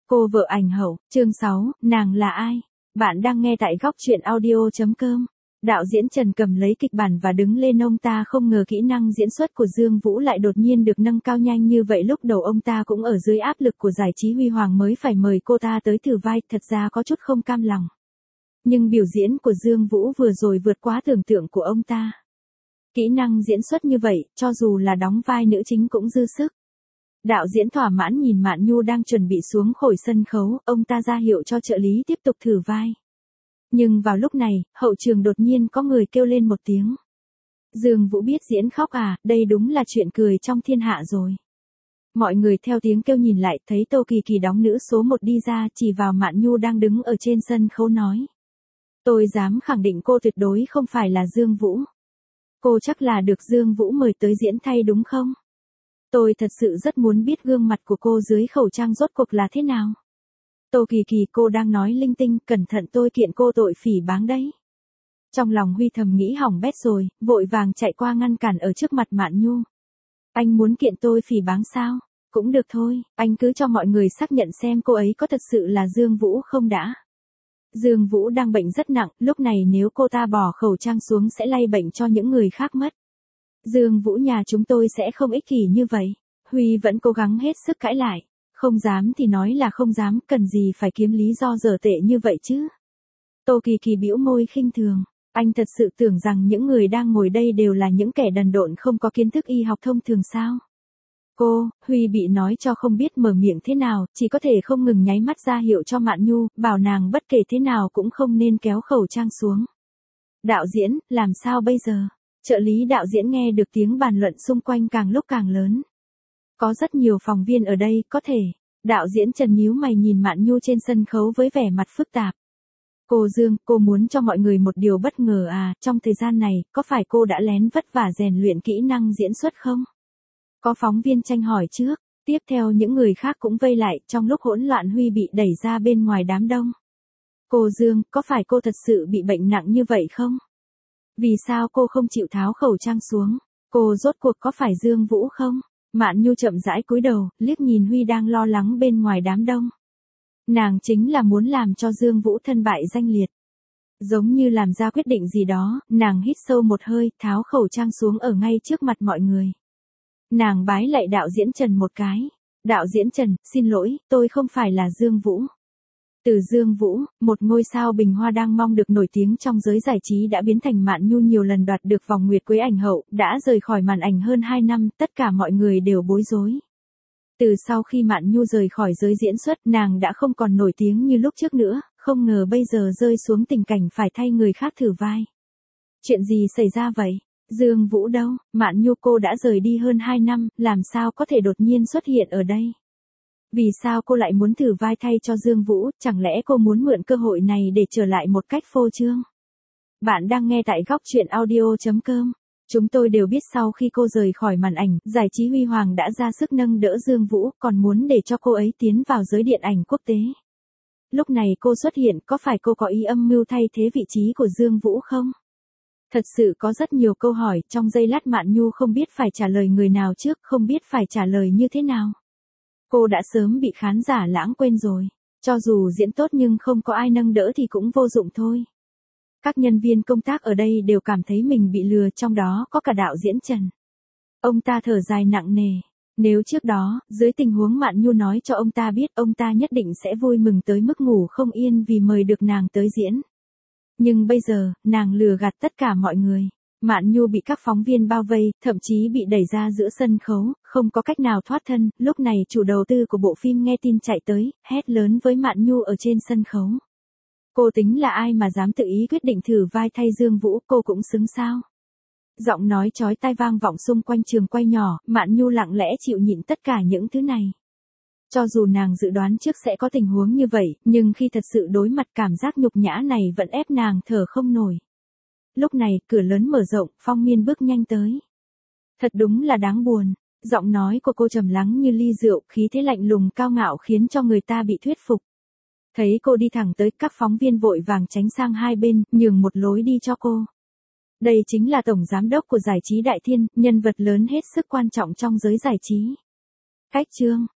Cô vợ ảnh hậu, chương 6, nàng là ai? Bạn đang nghe tại góc truyện audio.com. Đạo diễn Trần cầm lấy kịch bản và đứng lên, ông ta không ngờ kỹ năng diễn xuất của Dương Vũ lại đột nhiên được nâng cao nhanh như vậy. Lúc đầu ông ta cũng ở dưới áp lực của giải trí huy hoàng mới phải mời cô ta tới thử vai, thật ra có chút không cam lòng. Nhưng biểu diễn của Dương Vũ vừa rồi vượt quá tưởng tượng của ông ta. Kỹ năng diễn xuất như vậy, cho dù là đóng vai nữ chính cũng dư sức. Đạo diễn thỏa mãn nhìn Mạn Nhu đang chuẩn bị xuống khỏi sân khấu, ông ta ra hiệu cho trợ lý tiếp tục thử vai. Nhưng vào lúc này, hậu trường đột nhiên có người kêu lên một tiếng. Dương Vũ biết diễn khóc à, đây đúng là chuyện cười trong thiên hạ rồi. Mọi người theo tiếng kêu nhìn lại, thấy Tô Kỳ Kỳ đóng nữ số 1 đi ra, chỉ vào Mạn Nhu đang đứng ở trên sân khấu nói. Tôi dám khẳng định cô tuyệt đối không phải là Dương Vũ. Cô chắc là được Dương Vũ mời tới diễn thay đúng không? Tôi thật sự rất muốn biết gương mặt của cô dưới khẩu trang rốt cuộc là thế nào. Tô Kỳ Kỳ, cô đang nói linh tinh, cẩn thận tôi kiện cô tội phỉ báng đấy. Trong lòng Huy thầm nghĩ hỏng bét rồi, vội vàng chạy qua ngăn cản ở trước mặt Mạn Nhu. Anh muốn kiện tôi phỉ báng sao? Cũng được thôi, anh cứ cho mọi người xác nhận xem cô ấy có thật sự là Dương Vũ không đã. Dương Vũ đang bệnh rất nặng, lúc này nếu cô ta bỏ khẩu trang xuống sẽ lây bệnh cho những người khác mất. Dương Vũ nhà chúng tôi sẽ không ích kỷ như vậy. Huy vẫn cố gắng hết sức cãi lại. Không dám thì nói là không dám, cần gì phải kiếm lý do dở tệ như vậy chứ. Tô Kỳ Kỳ bĩu môi khinh thường. Anh thật sự tưởng rằng những người đang ngồi đây đều là những kẻ đần độn không có kiến thức y học thông thường sao? Huy bị nói cho không biết mở miệng thế nào, chỉ có thể không ngừng nháy mắt ra hiệu cho Mạn Nhu, bảo nàng bất kể thế nào cũng không nên kéo khẩu trang xuống. Đạo diễn, làm sao bây giờ? Trợ lý đạo diễn nghe được tiếng bàn luận xung quanh càng lúc càng lớn. Có rất nhiều phóng viên ở đây, có thể. Đạo diễn Trần nhíu mày nhìn Mạn Nhu trên sân khấu với vẻ mặt phức tạp. Cô Dương, cô muốn cho mọi người một điều bất ngờ à, trong thời gian này, có phải cô đã lén vất vả rèn luyện kỹ năng diễn xuất không? Có phóng viên tranh hỏi trước, tiếp theo những người khác cũng vây lại, trong lúc hỗn loạn Huy bị đẩy ra bên ngoài đám đông. Cô Dương, có phải cô thật sự bị bệnh nặng như vậy không? Vì sao cô không chịu tháo khẩu trang xuống? Cô rốt cuộc có phải Dương Vũ không? Mạn Nhu chậm rãi cúi đầu, liếc nhìn Huy đang lo lắng bên ngoài đám đông. Nàng chính là muốn làm cho Dương Vũ thân bại danh liệt. Giống như làm ra quyết định gì đó, nàng hít sâu một hơi, tháo khẩu trang xuống ở ngay trước mặt mọi người. Nàng bái lạy đạo diễn Trần một cái. Đạo diễn Trần, xin lỗi, tôi không phải là Dương Vũ. Từ Dương Vũ, một ngôi sao bình hoa đang mong được nổi tiếng trong giới giải trí đã biến thành Mạn Nhu nhiều lần đoạt được vòng nguyệt quế ảnh hậu, đã rời khỏi màn ảnh hơn 2 năm, tất cả mọi người đều bối rối. Từ sau khi Mạn Nhu rời khỏi giới diễn xuất, nàng đã không còn nổi tiếng như lúc trước nữa, không ngờ bây giờ rơi xuống tình cảnh phải thay người khác thử vai. Chuyện gì xảy ra vậy? Dương Vũ đâu? Mạn Nhu, cô đã rời đi hơn 2 năm, làm sao có thể đột nhiên xuất hiện ở đây? Vì sao cô lại muốn thử vai thay cho Dương Vũ, chẳng lẽ cô muốn mượn cơ hội này để trở lại một cách phô trương? Bạn đang nghe tại góc truyện audio.com. Chúng tôi đều biết sau khi cô rời khỏi màn ảnh, giải trí huy hoàng đã ra sức nâng đỡ Dương Vũ, còn muốn để cho cô ấy tiến vào giới điện ảnh quốc tế. Lúc này cô xuất hiện, có phải cô có ý âm mưu thay thế vị trí của Dương Vũ không? Thật sự có rất nhiều câu hỏi, trong giây lát Mạn Nhu không biết phải trả lời người nào trước, không biết phải trả lời như thế nào. Cô đã sớm bị khán giả lãng quên rồi. Cho dù diễn tốt nhưng không có ai nâng đỡ thì cũng vô dụng thôi. Các nhân viên công tác ở đây đều cảm thấy mình bị lừa, trong đó có cả đạo diễn Trần. Ông ta thở dài nặng nề. Nếu trước đó, dưới tình huống Mạn Nhu nói cho ông ta biết, ông ta nhất định sẽ vui mừng tới mức ngủ không yên vì mời được nàng tới diễn. Nhưng bây giờ, nàng lừa gạt tất cả mọi người. Mạn Nhu bị các phóng viên bao vây, thậm chí bị đẩy ra giữa sân khấu, không có cách nào thoát thân. Lúc này chủ đầu tư của bộ phim nghe tin chạy tới, hét lớn với Mạn Nhu ở trên sân khấu. Cô tính là ai mà dám tự ý quyết định thử vai thay Dương Vũ, cô cũng xứng sao? Giọng nói chói tai vang vọng xung quanh trường quay nhỏ, Mạn Nhu lặng lẽ chịu nhịn tất cả những thứ này. Cho dù nàng dự đoán trước sẽ có tình huống như vậy, nhưng khi thật sự đối mặt cảm giác nhục nhã này vẫn ép nàng thở không nổi. Lúc này, cửa lớn mở rộng, Phong Miên bước nhanh tới. Thật đúng là đáng buồn. Giọng nói của cô trầm lắng như ly rượu, khí thế lạnh lùng cao ngạo khiến cho người ta bị thuyết phục. Thấy cô đi thẳng tới, các phóng viên vội vàng tránh sang hai bên, nhường một lối đi cho cô. Đây chính là tổng giám đốc của giải trí Đại Thiên, nhân vật lớn hết sức quan trọng trong giới giải trí. Cách chương.